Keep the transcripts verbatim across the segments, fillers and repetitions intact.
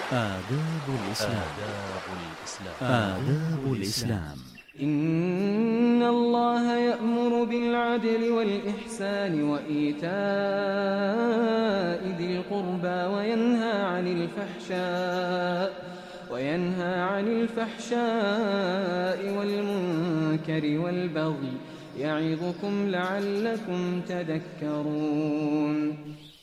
آداب الإسلام. آداب الإسلام. آداب الإسلام. إن الله يأمر بالعدل والإحسان وإيتاء ذي القربى وينهى عن الفحشاء وينهى عن الفحشاء والمنكر والبغي يعظكم لعلكم تذكرون.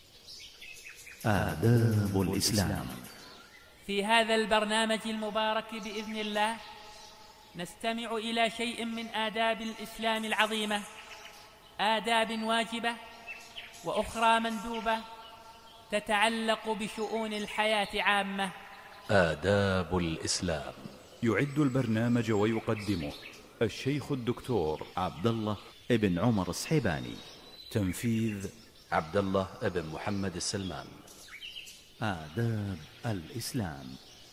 آداب الإسلام. في هذا البرنامج المبارك بإذن الله نستمع إلى شيء من آداب الإسلام العظيمة، آداب واجبة وأخرى مندوبة تتعلق بشؤون الحياة عامة. آداب الإسلام. يعد البرنامج ويقدمه الشيخ الدكتور عبد الله ابن عمر الصحيباني. تنفيذ عبد الله ابن محمد السلمان. آداب الإسلام.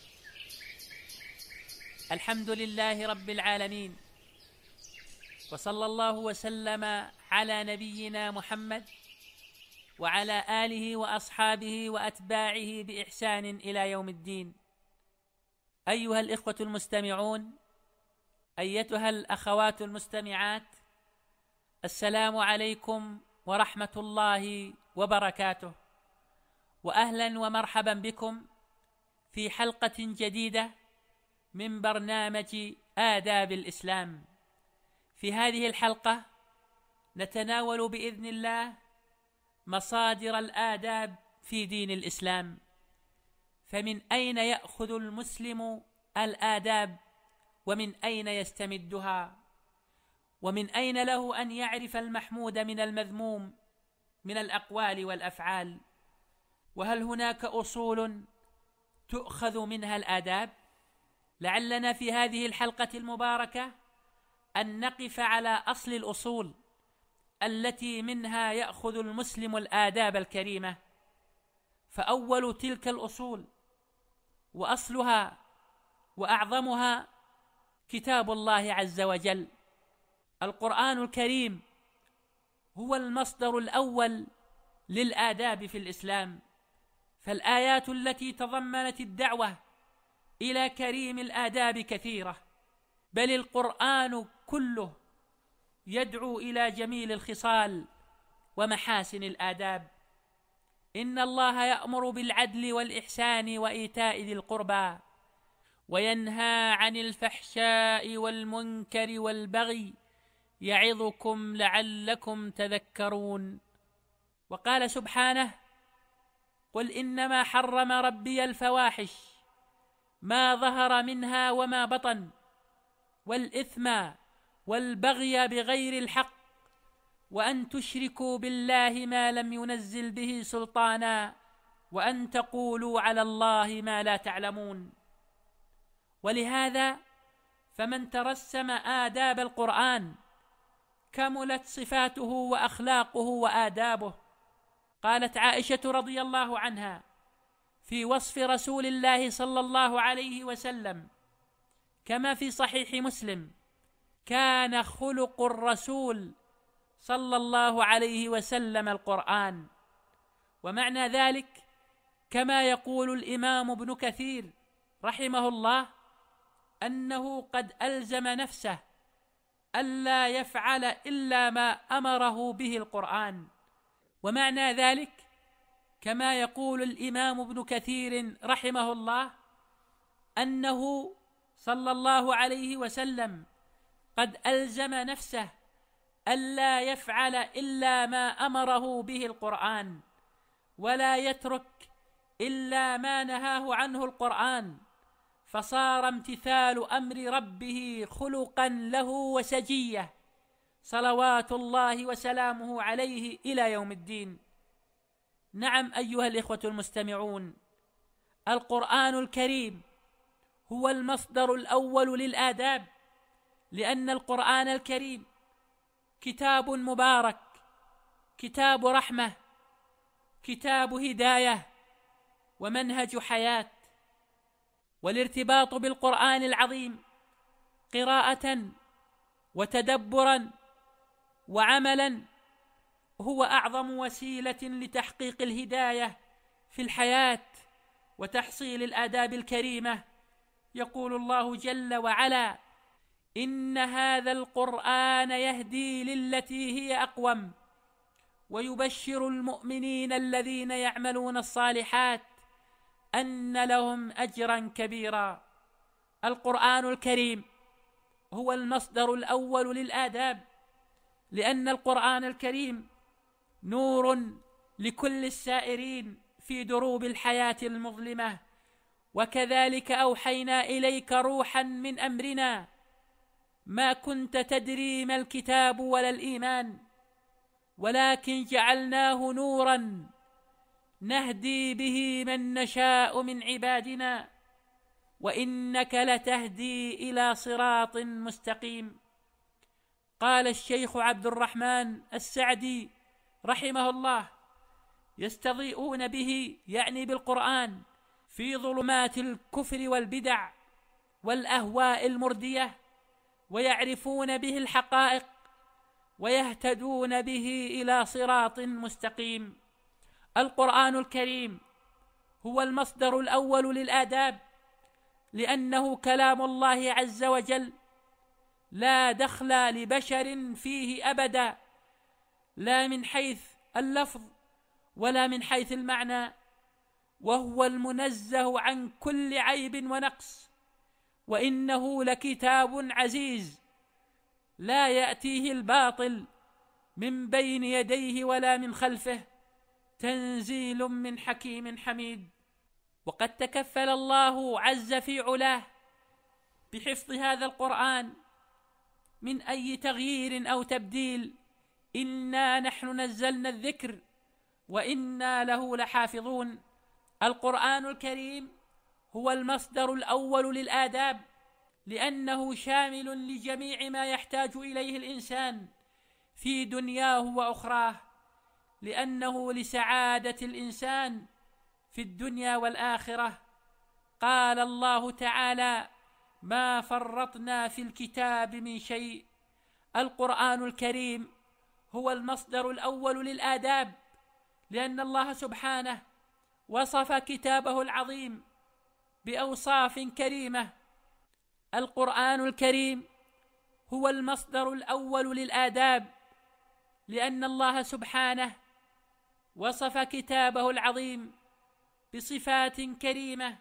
الحمد لله رب العالمين، وصلى الله وسلم على نبينا محمد وعلى آله وأصحابه وأتباعه بإحسان إلى يوم الدين. أيها الإخوة المستمعون، أيتها الأخوات المستمعات، السلام عليكم ورحمة الله وبركاته، وأهلا ومرحبا بكم في حلقة جديدة من برنامج آداب الإسلام. في هذه الحلقة نتناول بإذن الله مصادر الآداب في دين الإسلام. فمن أين يأخذ المسلم الآداب؟ ومن أين يستمدها؟ ومن أين له أن يعرف المحمود من المذموم من الأقوال والأفعال؟ وهل هناك أصول تؤخذ منها الآداب؟ لعلنا في هذه الحلقة المباركة أن نقف على أصل الأصول التي منها يأخذ المسلم الآداب الكريمة. فأول تلك الأصول وأصلها وأعظمها كتاب الله عز وجل. القرآن الكريم هو المصدر الأول للآداب في الإسلام، فالآيات التي تضمنت الدعوة إلى كريم الآداب كثيرة، بل القرآن كله يدعو إلى جميل الخصال ومحاسن الآداب. إن الله يأمر بالعدل والإحسان وإيتاء ذي القربى وينهى عن الفحشاء والمنكر والبغي يعظكم لعلكم تذكرون. وقال سبحانه: قل إنما حرم ربي الفواحش ما ظهر منها وما بطن والإثم والبغي بغير الحق وأن تشركوا بالله ما لم ينزل به سلطانا وأن تقولوا على الله ما لا تعلمون. ولهذا فمن ترسم آداب القرآن كملت صفاته وأخلاقه وآدابه. قالت عائشة رضي الله عنها في وصف رسول الله صلى الله عليه وسلم كما في صحيح مسلم: كان خلق الرسول صلى الله عليه وسلم القرآن. ومعنى ذلك كما يقول الإمام ابن كثير رحمه الله أنه قد ألزم نفسه ألا يفعل إلا ما أمره به القرآن. ومعنى ذلك كما يقول الإمام ابن كثير رحمه الله أنه صلى الله عليه وسلم قد ألزم نفسه ألا يفعل إلا ما أمره به القرآن ولا يترك إلا ما نهاه عنه القرآن، فصار امتثال أمر ربه خلقا له وسجية صلوات الله وسلامه عليه إلى يوم الدين. نعم أيها الإخوة المستمعون، القرآن الكريم هو المصدر الأول للآداب، لأن القرآن الكريم كتاب مبارك، كتاب رحمة، كتاب هداية ومنهج حياة. والارتباط بالقرآن العظيم قراءة وتدبرا وعملا هو أعظم وسيلة لتحقيق الهداية في الحياة وتحصيل الآداب الكريمة، يقول الله جل وعلا: إن هذا القرآن يهدي للتي هي أقوم ويبشر المؤمنين الذين يعملون الصالحات أن لهم أجرا كبيرا. القرآن الكريم هو المصدر الأول للآداب، لأن القرآن الكريم نور لكل السائرين في دروب الحياة المظلمة. وكذلك أوحينا إليك روحا من أمرنا ما كنت تدري ما الكتاب ولا الإيمان، ولكن جعلناه نورا نهدي به من نشاء من عبادنا وإنك لتهدي إلى صراط مستقيم. قال الشيخ عبد الرحمن السعدي رحمه الله: يستضيئون به، يعني بالقرآن، في ظلمات الكفر والبدع والأهواء المردية، ويعرفون به الحقائق ويهتدون به إلى صراط مستقيم. القرآن الكريم هو المصدر الأول للآداب، لأنه كلام الله عز وجل، لا دخل لبشر فيه أبدا، لا من حيث اللفظ ولا من حيث المعنى، وهو المنزه عن كل عيب ونقص. وإنه لكتاب عزيز لا يأتيه الباطل من بين يديه ولا من خلفه، تنزيل من حكيم حميد. وقد تكفل الله عز في علاه بحفظ هذا القرآن من أي تغيير أو تبديل. إنا نحن نزلنا الذكر وإنا له لحافظون. القرآن الكريم هو المصدر الأول للآداب، لأنه شامل لجميع ما يحتاج إليه الإنسان في دنياه وأخراه، لأنه لسعادة الإنسان في الدنيا والآخرة. قال الله تعالى: ما فرطنا في الكتاب من شيء. القرآن الكريم هو المصدر الأول للآداب، لأن الله سبحانه وصف كتابه العظيم بأوصاف كريمة. القرآن الكريم هو المصدر الأول للآداب، لأن الله سبحانه وصف كتابه العظيم بصفات كريمة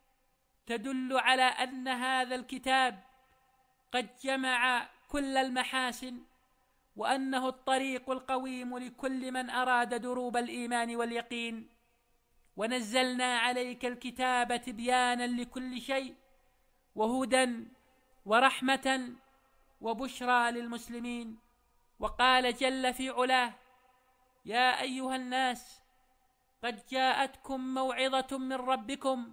تدل على أن هذا الكتاب قد جمع كل المحاسن، وأنه الطريق القويم لكل من أراد دروب الإيمان واليقين. ونزلنا عليك الكتاب تبيانا لكل شيء وهدى ورحمة وبشرى للمسلمين. وقال جل في علاه: يا أيها الناس قد جاءتكم موعظة من ربكم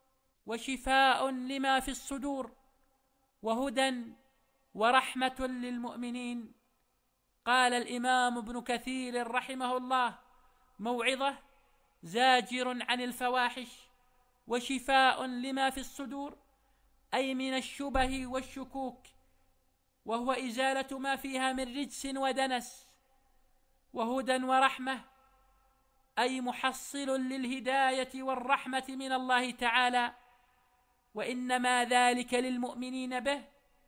وشفاء لما في الصدور وهدى ورحمة للمؤمنين. قال الإمام ابن كثير رحمه الله: موعظة زاجر عن الفواحش، وشفاء لما في الصدور أي من الشبه والشكوك، وهو إزالة ما فيها من رجس ودنس، وهدى ورحمة أي محصل للهداية والرحمة من الله تعالى، وإنما ذلك للمؤمنين به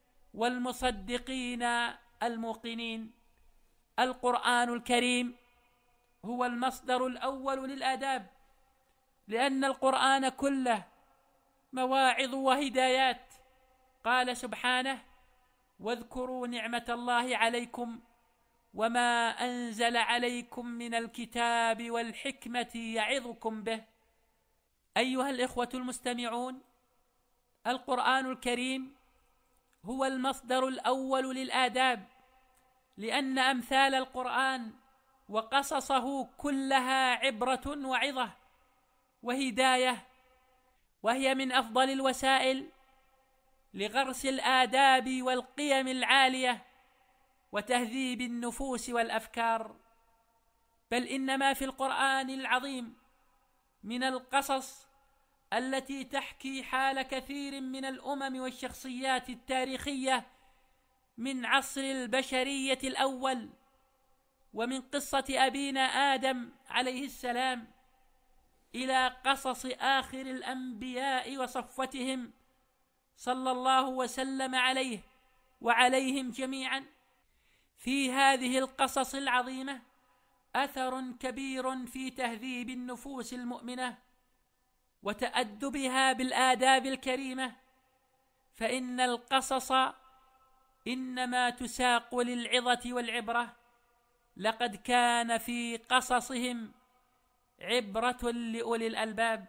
والمصدقين الموقنين. القرآن الكريم هو المصدر الأول للآداب، لأن القرآن كله مواعظ وهدايات. قال سبحانه: واذكروا نعمة الله عليكم وما أنزل عليكم من الكتاب والحكمة يعظكم به. أيها الإخوة المستمعون، القرآن الكريم هو المصدر الأول للآداب، لأن أمثال القرآن وقصصه كلها عبرة وعظة وهداية، وهي من أفضل الوسائل لغرس الآداب والقيم العالية وتهذيب النفوس والأفكار. بل إن ما في القرآن العظيم من القصص التي تحكي حال كثير من الأمم والشخصيات التاريخية من عصر البشرية الأول، ومن قصة أبينا آدم عليه السلام إلى قصص آخر الأنبياء وصفوتهم صلى الله وسلم عليه وعليهم جميعا. في هذه القصص العظيمة أثر كبير في تهذيب النفوس المؤمنة وتأدبها بالآداب الكريمة، فإن القصص إنما تساق للعظة والعبرة. لقد كان في قصصهم عبرة لأولي الألباب.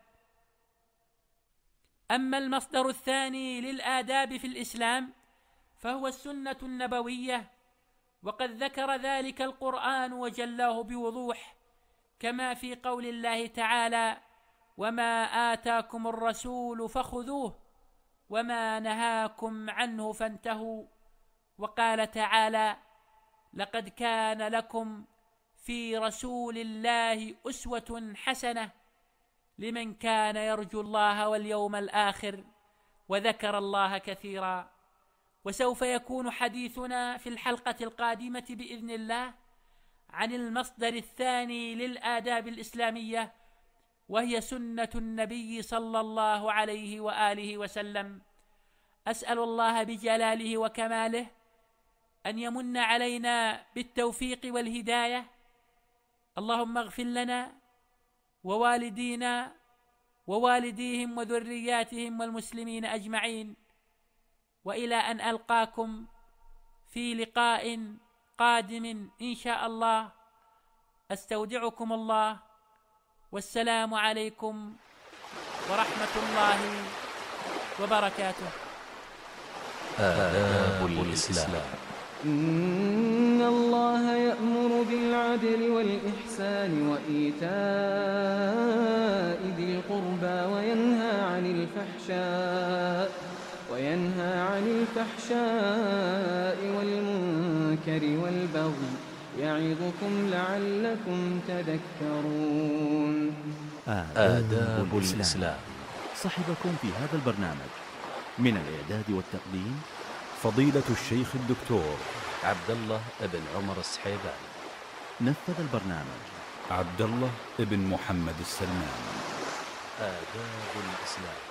أما المصدر الثاني للآداب في الإسلام فهو السنة النبوية، وقد ذكر ذلك القرآن وجلاه بوضوح، كما في قول الله تعالى: وما آتاكم الرسول فخذوه وما نهاكم عنه فانتهوا. وقال تعالى: لقد كان لكم في رسول الله أسوة حسنة لمن كان يرجو الله واليوم الآخر وذكر الله كثيرا. وسوف يكون حديثنا في الحلقة القادمة بإذن الله عن المصدر الثاني للآداب الإسلامية، وهي سنة النبي صلى الله عليه وآله وسلم. أسأل الله بجلاله وكماله أن يمن علينا بالتوفيق والهداية. اللهم اغفر لنا ووالدينا ووالديهم وذرياتهم والمسلمين أجمعين، وإلى أن ألقاكم في لقاء قادم إن شاء الله، أستودعكم الله، والسلام عليكم ورحمة الله وبركاته. آداب الإسلام. إن الله يأمر بالعدل والإحسان وإيتاء ذي القربى وينهى عن الفحشاء وينهى عن الفحشاء والمنكر والبغي يعظكم لعلكم تذكرون. آداب الإسلام. صحبكم في هذا البرنامج من الإعداد والتقديم فضيلة الشيخ الدكتور عبد الله بن عمر السحيباني. نفذ البرنامج عبد الله بن محمد السلمان. آداب الإسلام.